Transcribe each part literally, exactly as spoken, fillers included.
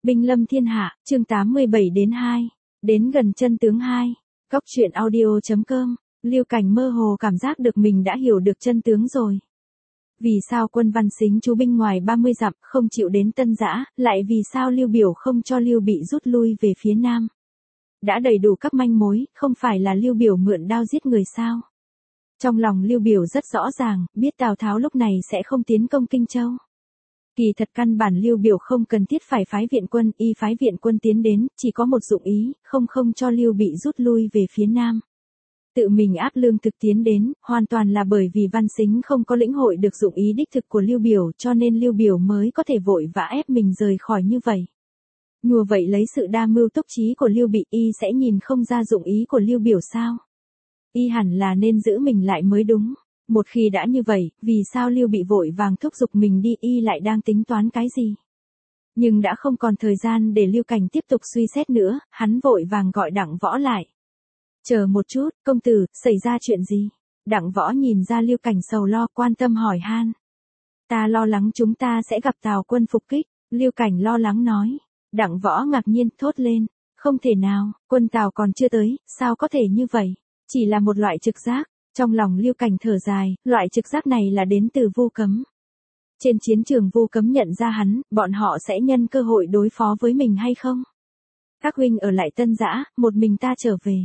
Binh lâm thiên hạ, chương tám mươi bảy đến hai. Đến gần chân tướng hai. Góc truyện audio chấm com. Lưu Cảnh mơ hồ cảm giác được mình đã hiểu được chân tướng rồi. Vì sao quân Văn Sính trú binh ngoài ba mươi dặm không chịu đến Tân Giã, lại vì sao Lưu Biểu không cho Lưu Bị rút lui về phía nam? Đã đầy đủ các manh mối, không phải là Lưu Biểu mượn đao giết người sao? Trong lòng Lưu Biểu rất rõ ràng, biết Tào Tháo lúc này sẽ không tiến công Kinh Châu. Kỳ thật căn bản Lưu Biểu không cần thiết phải phái viện quân, y phái viện quân tiến đến, chỉ có một dụng ý, không không cho Lưu Bị rút lui về phía nam. Tự mình áp lương thực tiến đến, hoàn toàn là bởi vì Văn Sính không có lĩnh hội được dụng ý đích thực của Lưu Biểu, cho nên Lưu Biểu mới có thể vội vã ép mình rời khỏi như vậy. Nhùa vậy lấy sự đa mưu túc trí của Lưu Bị, y sẽ nhìn không ra dụng ý của Lưu Biểu sao? Y hẳn là nên giữ mình lại mới đúng. Một khi đã như vậy, vì sao Lưu Bị vội vàng thúc giục mình đi, y lại đang tính toán cái gì? Nhưng đã không còn thời gian để Lưu Cảnh tiếp tục suy xét nữa, hắn vội vàng gọi Đặng Võ lại. Chờ một chút, công tử, xảy ra chuyện gì? Đặng Võ nhìn ra Lưu Cảnh sầu lo, quan tâm hỏi han. Ta lo lắng chúng ta sẽ gặp Tào quân phục kích, Lưu Cảnh lo lắng nói. Đặng Võ ngạc nhiên thốt lên, không thể nào, quân Tào còn chưa tới, sao có thể như vậy? Chỉ là một loại trực giác. Trong lòng Lưu Cảnh thở dài, loại trực giác này là đến từ Vu Cấm. Trên chiến trường Vu Cấm nhận ra hắn, bọn họ sẽ nhân cơ hội đối phó với mình hay không? Các huynh ở lại Tân Giã, một mình ta trở về.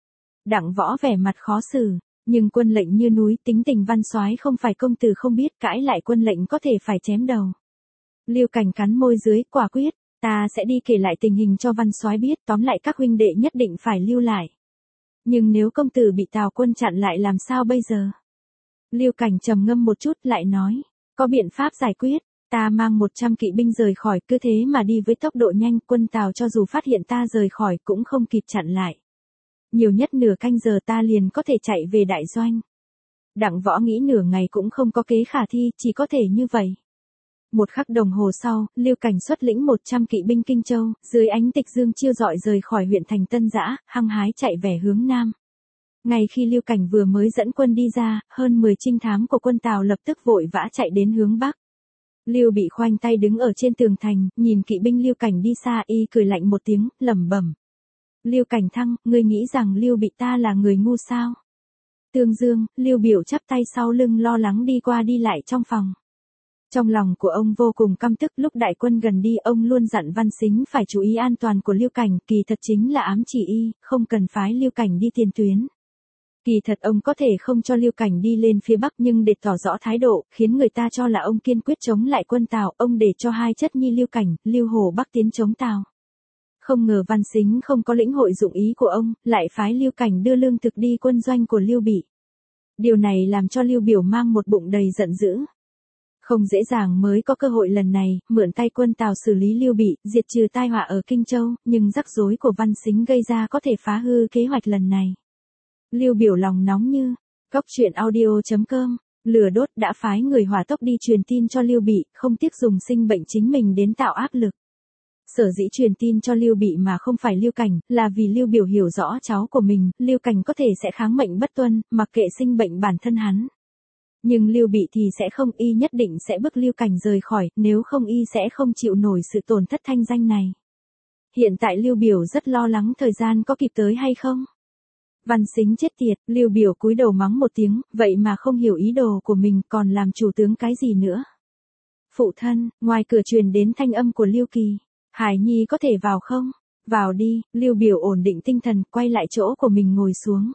Đặng Võ vẻ mặt khó xử, nhưng quân lệnh như núi, tính tình Văn Soái không phải công tử không biết, cãi lại quân lệnh có thể phải chém đầu. Lưu Cảnh cắn môi dưới, quả quyết, ta sẽ đi kể lại tình hình cho Văn Soái biết, tóm lại các huynh đệ nhất định phải lưu lại. Nhưng nếu công tử bị Tào quân chặn lại làm sao bây giờ? Lưu Cảnh trầm ngâm một chút lại nói, có biện pháp giải quyết, ta mang một trăm kỵ binh rời khỏi, cứ thế mà đi với tốc độ nhanh, quân Tào cho dù phát hiện ta rời khỏi cũng không kịp chặn lại. Nhiều nhất nửa canh giờ ta liền có thể chạy về đại doanh. Đặng Võ nghĩ nửa ngày cũng không có kế khả thi, chỉ có thể như vậy. Một khắc đồng hồ sau, Lưu Cảnh xuất lĩnh một trăm kỵ binh Kinh Châu, dưới ánh tịch dương chiêu rọi rời khỏi huyện thành Tân Giã, hăng hái chạy về hướng nam. Ngay khi Lưu Cảnh vừa mới dẫn quân đi ra, hơn mười trinh thám của quân Tào lập tức vội vã chạy đến hướng bắc. Lưu Bị khoanh tay đứng ở trên tường thành, nhìn kỵ binh Lưu Cảnh đi xa, y cười lạnh một tiếng, lẩm bẩm. Lưu Cảnh Thăng, ngươi nghĩ rằng Lưu Bị ta là người ngu sao? Tương Dương, Lưu Biểu chắp tay sau lưng lo lắng đi qua đi lại trong phòng. Trong lòng của ông vô cùng căm tức, lúc đại quân gần đi ông luôn dặn Văn Sính phải chú ý an toàn của Lưu Cảnh, kỳ thật chính là ám chỉ y, không cần phái Lưu Cảnh đi tiền tuyến. Kỳ thật ông có thể không cho Lưu Cảnh đi lên phía Bắc, nhưng để tỏ rõ thái độ, khiến người ta cho là ông kiên quyết chống lại quân Tào, ông để cho hai chất nhi Lưu Cảnh, Lưu Hồ Bắc tiến chống Tào. Không ngờ Văn Sính không có lĩnh hội dụng ý của ông, lại phái Lưu Cảnh đưa lương thực đi quân doanh của Lưu Bị. Điều này làm cho Lưu Biểu mang một bụng đầy giận dữ. Không dễ dàng mới có cơ hội lần này, mượn tay quân Tào xử lý Lưu Bị, diệt trừ tai họa ở Kinh Châu, nhưng rắc rối của Văn Sính gây ra có thể phá hư kế hoạch lần này. Lưu Biểu lòng nóng như, góc truyện audio chấm com, lửa đốt đã phái người hỏa tốc đi truyền tin cho Lưu Bị, không tiếc dùng sinh bệnh chính mình đến tạo áp lực. Sở dĩ truyền tin cho Lưu Bị mà không phải Lưu Cảnh, là vì Lưu Biểu hiểu rõ cháu của mình, Lưu Cảnh có thể sẽ kháng mệnh bất tuân, mặc kệ sinh bệnh bản thân hắn. Nhưng Lưu Bị thì sẽ không, y nhất định sẽ bức Lưu Cảnh rời khỏi, nếu không y sẽ không chịu nổi sự tổn thất thanh danh này. Hiện tại Lưu Biểu rất lo lắng thời gian có kịp tới hay không. Văn Sính chết tiệt, Lưu Biểu cúi đầu mắng một tiếng, vậy mà không hiểu ý đồ của mình, còn làm chủ tướng cái gì nữa. Phụ thân, ngoài cửa truyền đến thanh âm của Lưu Kỳ. Hải Nhi có thể vào không? Vào đi, Lưu Biểu ổn định tinh thần, quay lại chỗ của mình ngồi xuống.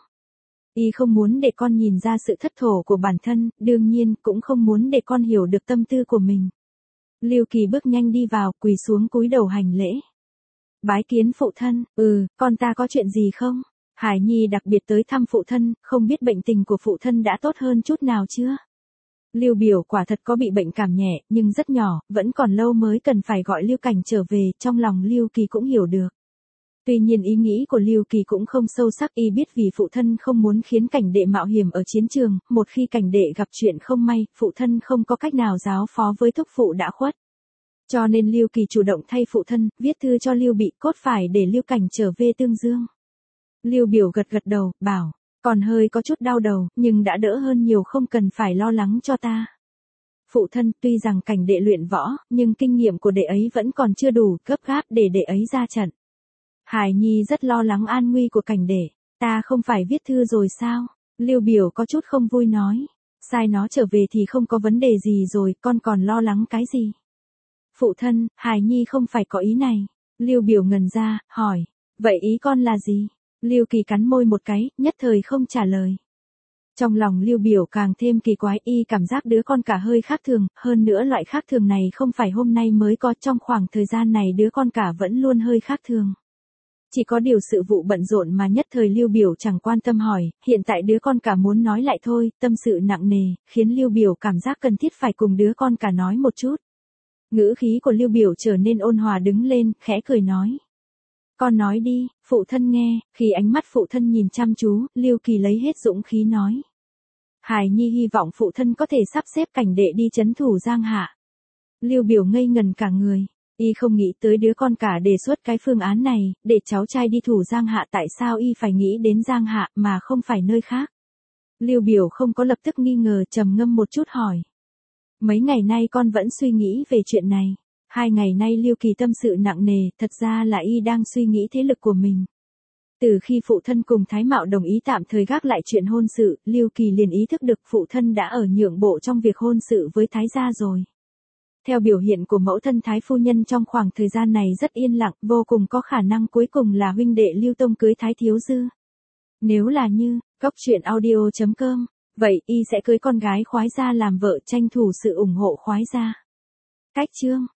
Y không muốn để con nhìn ra sự thất thổ của bản thân, đương nhiên cũng không muốn để con hiểu được tâm tư của mình. Lưu Kỳ bước nhanh đi vào, quỳ xuống cúi đầu hành lễ. Bái kiến phụ thân, ừ, con ta có chuyện gì không? Hải Nhi đặc biệt tới thăm phụ thân, không biết bệnh tình của phụ thân đã tốt hơn chút nào chưa? Lưu Biểu quả thật có bị bệnh cảm nhẹ, nhưng rất nhỏ, vẫn còn lâu mới cần phải gọi Lưu Cảnh trở về, trong lòng Lưu Kỳ cũng hiểu được. Tuy nhiên ý nghĩ của Lưu Kỳ cũng không sâu sắc, y biết vì phụ thân không muốn khiến Cảnh đệ mạo hiểm ở chiến trường, một khi Cảnh đệ gặp chuyện không may, phụ thân không có cách nào giáo phó với thúc phụ đã khuất. Cho nên Lưu Kỳ chủ động thay phụ thân, viết thư cho Lưu Bị, cốt phải để Lưu Cảnh trở về Tương Dương. Lưu Biểu gật gật đầu, bảo, còn hơi có chút đau đầu, nhưng đã đỡ hơn nhiều, không cần phải lo lắng cho ta. Phụ thân, tuy rằng cảnh đệ luyện võ, nhưng kinh nghiệm của đệ ấy vẫn còn chưa đủ, gấp gáp để đệ ấy ra trận. Hải Nhi rất lo lắng an nguy của cảnh đệ. Ta không phải viết thư rồi sao? Lưu Biểu có chút không vui nói. Sai nó trở về thì không có vấn đề gì rồi, con còn lo lắng cái gì? Phụ thân, Hải Nhi không phải có ý này. Lưu Biểu ngần ra, hỏi. Vậy ý con là gì? Lưu Kỳ cắn môi một cái, nhất thời không trả lời. Trong lòng Lưu Biểu càng thêm kỳ quái, y cảm giác đứa con cả hơi khác thường, hơn nữa loại khác thường này không phải hôm nay mới có, trong khoảng thời gian này đứa con cả vẫn luôn hơi khác thường. Chỉ có điều sự vụ bận rộn mà nhất thời Lưu Biểu chẳng quan tâm hỏi, hiện tại đứa con cả muốn nói lại thôi, tâm sự nặng nề, khiến Lưu Biểu cảm giác cần thiết phải cùng đứa con cả nói một chút. Ngữ khí của Lưu Biểu trở nên ôn hòa đứng lên, khẽ cười nói. Con nói đi, phụ thân nghe. Khi ánh mắt phụ thân nhìn chăm chú, Lưu Kỳ lấy hết dũng khí nói. Hải Nhi hy vọng phụ thân có thể sắp xếp cảnh đệ đi trấn thủ Giang Hạ. Lưu Biểu ngây ngần cả người, y không nghĩ tới đứa con cả đề xuất cái phương án này, để cháu trai đi thủ Giang Hạ, tại sao y phải nghĩ đến Giang Hạ mà không phải nơi khác. Lưu Biểu không có lập tức nghi ngờ, trầm ngâm một chút hỏi. Mấy ngày nay con vẫn suy nghĩ về chuyện này. Hai ngày nay Lưu Kỳ tâm sự nặng nề, thật ra là y đang suy nghĩ thế lực của mình. Từ khi phụ thân cùng Thái Mạo đồng ý tạm thời gác lại chuyện hôn sự, Lưu Kỳ liền ý thức được phụ thân đã ở nhượng bộ trong việc hôn sự với Thái gia rồi. Theo biểu hiện của mẫu thân Thái phu nhân trong khoảng thời gian này rất yên lặng, vô cùng có khả năng cuối cùng là huynh đệ Lưu Tông cưới Thái thiếu dư. Nếu là như, cốc truyện audio chấm com, vậy y sẽ cưới con gái khoái gia làm vợ, tranh thủ sự ủng hộ khoái gia. Cách chương